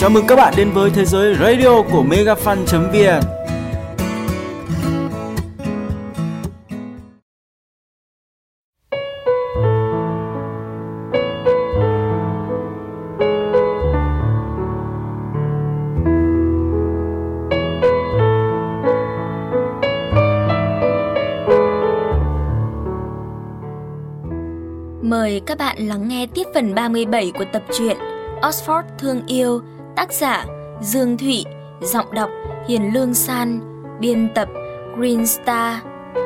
Chào mừng các bạn đến với thế giới radio của megafan.vn. Mời các bạn lắng nghe tiếp phần 37 của tập truyện Oxford Thương Yêu, tác giả Dương Thụy, giọng đọc Hiền Lương San, biên tập Green Star.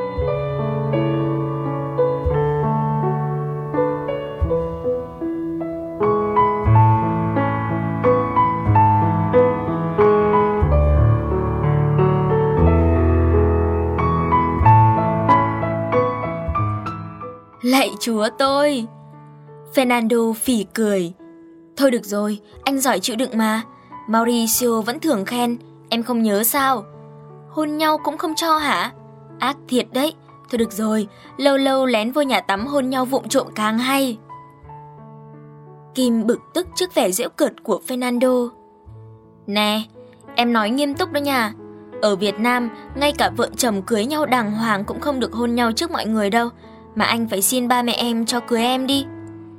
Lạy Chúa tôi! Fernando phì cười. Thôi được rồi, anh giỏi chịu đựng mà. Mauricio vẫn thường khen, em không nhớ sao? Hôn nhau cũng không cho hả? Ác thiệt đấy. Thôi được rồi, lâu lâu lén vô nhà tắm hôn nhau vụng trộm càng hay. Kim bực tức trước vẻ giễu cợt của Fernando. Nè, em nói nghiêm túc đó nha. Ở Việt Nam, ngay cả vợ chồng cưới nhau đàng hoàng cũng không được hôn nhau trước mọi người đâu. Mà anh phải xin ba mẹ em cho cưới em đi.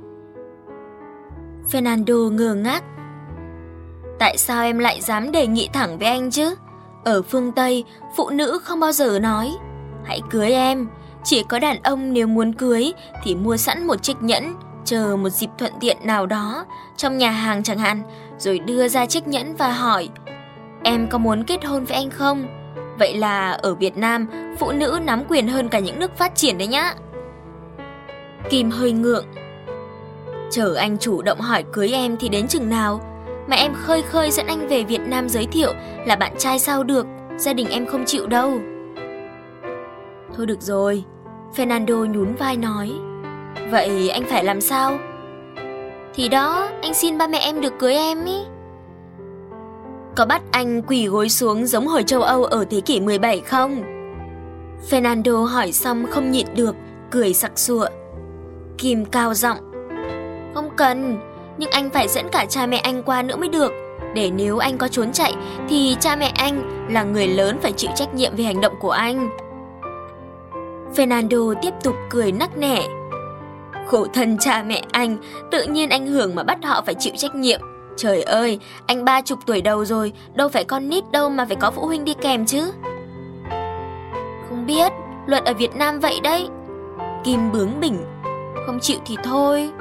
Fernando ngơ ngác. Tại sao em lại dám đề nghị thẳng với anh chứ? Ở phương Tây, phụ nữ không bao giờ nói hãy cưới em. Chỉ có đàn ông nếu muốn cưới thì mua sẵn một chiếc nhẫn, chờ một dịp thuận tiện nào đó trong nhà hàng chẳng hạn, rồi đưa ra chiếc nhẫn và hỏi em có muốn kết hôn với anh không? Vậy là ở Việt Nam, phụ nữ nắm quyền hơn cả những nước phát triển đấy nhá. Kim hơi ngượng. Chờ anh chủ động hỏi cưới em thì đến chừng nào? Mà em khơi khơi dẫn anh về Việt Nam giới thiệu là bạn trai sao được, gia đình em không chịu đâu. Thôi được rồi, Fernando nhún vai nói. Vậy anh phải làm sao? Thì đó, anh xin ba mẹ em được cưới em ý. Có bắt anh quỳ gối xuống giống hồi châu Âu ở thế kỷ 17 không? Fernando hỏi xong không nhịn được, cười sặc sụa. Kim cao giọng. Không cần, nhưng anh phải dẫn cả cha mẹ anh qua nữa mới được. Để nếu anh có trốn chạy thì cha mẹ anh là người lớn phải chịu trách nhiệm về hành động của anh. Fernando tiếp tục cười nắc nẻ. Khổ thân cha mẹ anh, tự nhiên anh hưởng mà bắt họ phải chịu trách nhiệm. Trời ơi, anh 30 tuổi đầu rồi, đâu phải con nít đâu mà phải có phụ huynh đi kèm chứ. Không biết, luật ở Việt Nam vậy đấy. Kim bướng bỉnh. Không chịu thì thôi.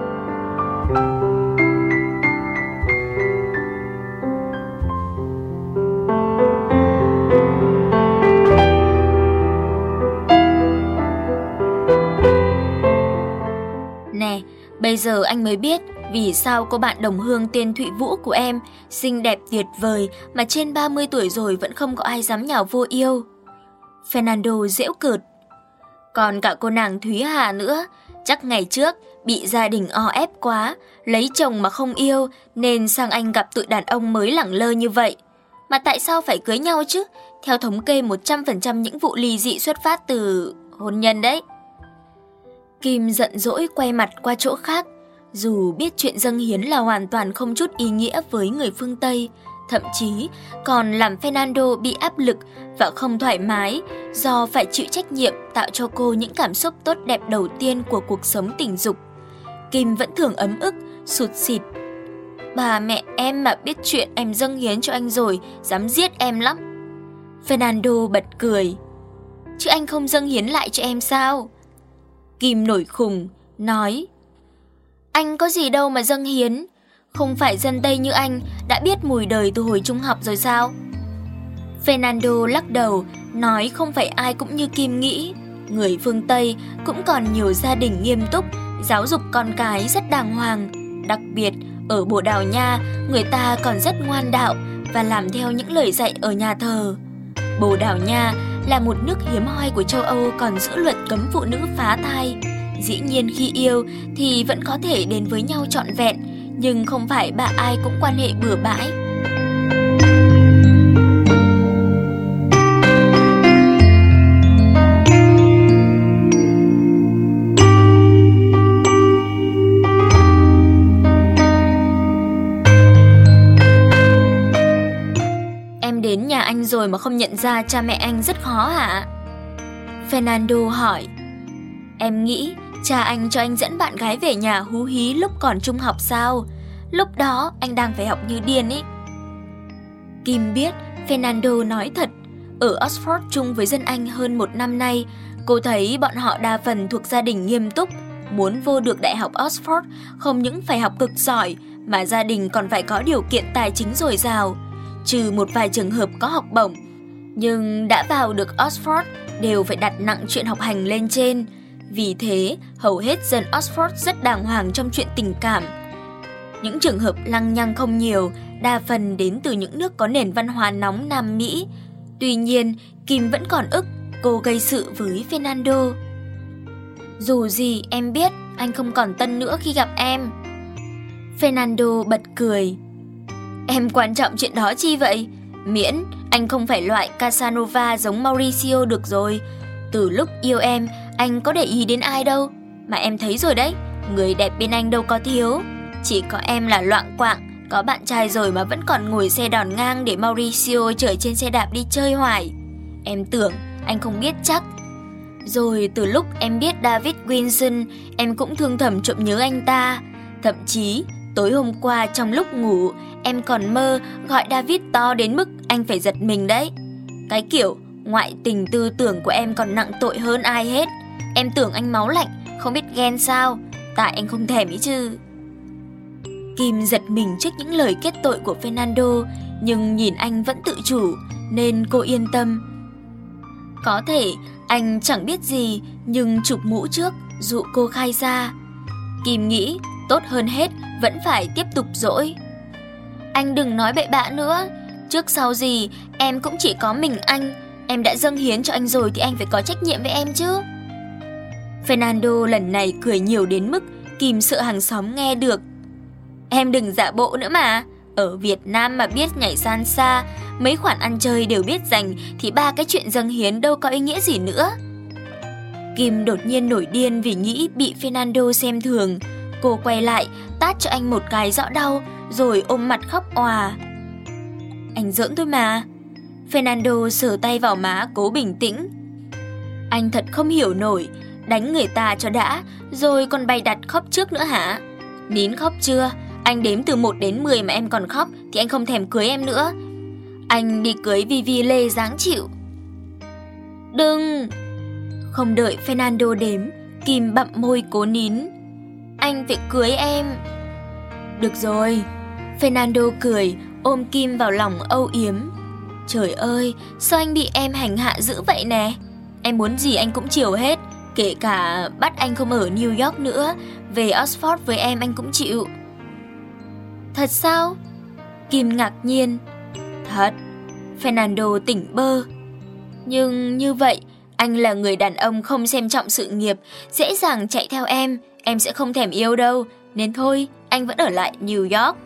Nè, bây giờ anh mới biết vì sao cô bạn đồng hương tên Thụy Vũ của em xinh đẹp tuyệt vời mà trên 30 tuổi rồi vẫn không có ai dám nhào vô yêu. Fernando giễu cợt. Còn cả cô nàng Thúy Hà nữa, chắc ngày trước bị gia đình o ép quá, lấy chồng mà không yêu nên sang Anh gặp tụi đàn ông mới lẳng lơ như vậy. Mà tại sao phải cưới nhau chứ? Theo thống kê 100% những vụ ly dị xuất phát từ hôn nhân đấy. Kim giận dỗi quay mặt qua chỗ khác. Dù biết chuyện dâng hiến là hoàn toàn không chút ý nghĩa với người phương Tây, thậm chí còn làm Fernando bị áp lực và không thoải mái do phải chịu trách nhiệm tạo cho cô những cảm xúc tốt đẹp đầu tiên của cuộc sống tình dục. Kim vẫn thường ấm ức, sụt sịt. Bà mẹ em mà biết chuyện em dâng hiến cho anh rồi, dám giết em lắm. Fernando bật cười. Chứ anh không dâng hiến lại cho em sao? Kim nổi khùng, nói. Anh có gì đâu mà dâng hiến. Không phải dân Tây như anh đã biết mùi đời từ hồi trung học rồi sao? Fernando lắc đầu, nói không phải ai cũng như Kim nghĩ. Người phương Tây cũng còn nhiều gia đình nghiêm túc, giáo dục con cái rất đàng hoàng. Đặc biệt, ở Bồ Đào Nha, người ta còn rất ngoan đạo và làm theo những lời dạy ở nhà thờ. Bồ Đào Nha là một nước hiếm hoi của châu Âu còn giữ luật cấm phụ nữ phá thai. Dĩ nhiên khi yêu thì vẫn có thể đến với nhau trọn vẹn, nhưng không phải bà ai cũng quan hệ bừa bãi. rồi mà không nhận ra cha mẹ anh rất khó hả? Fernando hỏi. Em nghĩ cha anh cho anh dẫn bạn gái về nhà hú hí lúc còn trung học sao? Lúc đó anh đang phải học như điên ấy. Kim biết Fernando nói thật. Ở Oxford chung với dân Anh hơn 1 năm nay, cô thấy bọn họ đa phần thuộc gia đình nghiêm túc. Muốn vô được Đại học Oxford không những phải học cực giỏi mà gia đình còn phải có điều kiện tài chính dồi dào. Trừ một vài trường hợp có học bổng, nhưng đã vào được Oxford đều phải đặt nặng chuyện học hành lên trên. Vì thế, hầu hết dân Oxford rất đàng hoàng trong chuyện tình cảm. Những trường hợp lăng nhăng không nhiều, đa phần đến từ những nước có nền văn hóa nóng Nam Mỹ. Tuy nhiên, Kim vẫn còn ức cô gây sự với Fernando. Dù gì em biết anh không còn tân nữa khi gặp em. Fernando bật cười. Em quan trọng chuyện đó chi vậy? Miễn anh không phải loại Casanova giống Mauricio được rồi. Từ lúc yêu em, anh có để ý đến ai đâu. Mà em thấy rồi đấy, người đẹp bên anh đâu có thiếu. Chỉ có em là loạng quạng, có bạn trai rồi mà vẫn còn ngồi xe đòn ngang để Mauricio chở trên xe đạp đi chơi hoài. Em tưởng anh không biết chắc. Rồi từ lúc em biết David Wilson, em cũng thương thầm trộm nhớ anh ta. Thậm chí tối hôm qua trong lúc ngủ, em còn mơ gọi David to đến mức anh phải giật mình đấy. Cái kiểu ngoại tình tư tưởng của em còn nặng tội hơn ai hết. Em tưởng anh máu lạnh, không biết ghen sao. Tại anh không thèm ý chứ. Kim giật mình trước những lời kết tội của Fernando, nhưng nhìn anh vẫn tự chủ nên cô yên tâm. Có thể anh chẳng biết gì, nhưng chụp mũ trước dụ cô khai ra. Kim nghĩ tốt hơn hết vẫn phải tiếp tục dỗi. Anh đừng nói bậy bạ nữa. Trước sau gì em cũng chỉ có mình anh. Em đã dâng hiến cho anh rồi thì anh phải có trách nhiệm với em chứ. Fernando lần này cười nhiều đến mức Kim sợ hàng xóm nghe được. Em đừng giả bộ nữa mà. Ở Việt Nam mà biết nhảy salsa, mấy khoản ăn chơi đều biết dành, thì 3 cái chuyện dâng hiến đâu có ý nghĩa gì nữa. Kim đột nhiên nổi điên vì nghĩ bị Fernando xem thường. Cô quay lại tát cho anh một cái rõ đau, rồi ôm mặt khóc òa. Anh giỡn thôi mà. Fernando sờ tay vào má cố bình tĩnh. Anh thật không hiểu nổi, đánh người ta cho đã, rồi còn bày đặt khóc trước nữa hả? Nín khóc chưa? Anh đếm từ 1 đến 10 mà em còn khóc thì anh không thèm cưới em nữa. Anh đi cưới Vivi Lê dáng chịu. Đừng! Không đợi Fernando đếm, Kim bặm môi cố nín. Anh phải cưới em. Được rồi. Fernando cười, ôm Kim vào lòng âu yếm. Trời ơi, sao anh bị em hành hạ dữ vậy nè? Em muốn gì anh cũng chiều hết, kể cả bắt anh không ở New York nữa, về Oxford với em anh cũng chịu. Thật sao? Kim ngạc nhiên. Thật. Fernando tỉnh bơ. Nhưng như vậy, anh là người đàn ông không xem trọng sự nghiệp, dễ dàng chạy theo em sẽ không thèm yêu đâu, nên thôi, anh vẫn ở lại New York.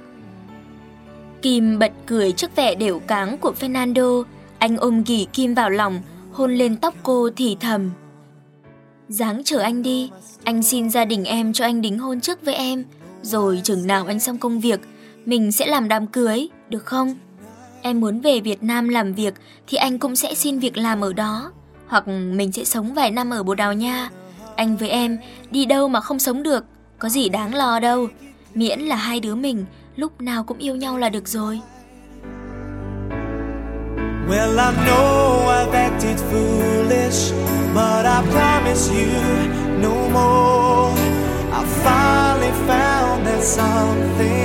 Kim bật cười trước vẻ đểu cáng của Fernando. Anh ôm ghì Kim vào lòng, hôn lên tóc cô thì thầm. Ráng chờ anh đi, anh xin gia đình em cho anh đính hôn trước với em, rồi chừng nào anh xong công việc, mình sẽ làm đám cưới, được không? Em muốn về Việt Nam làm việc thì anh cũng sẽ xin việc làm ở đó, hoặc mình sẽ sống vài năm ở Bồ Đào Nha. Anh với em đi đâu mà không sống được, có gì đáng lo đâu, miễn là hai đứa mình lúc nào cũng yêu nhau là được rồi. Well, I know I've acted foolish, but I promise you no more. I finally found that something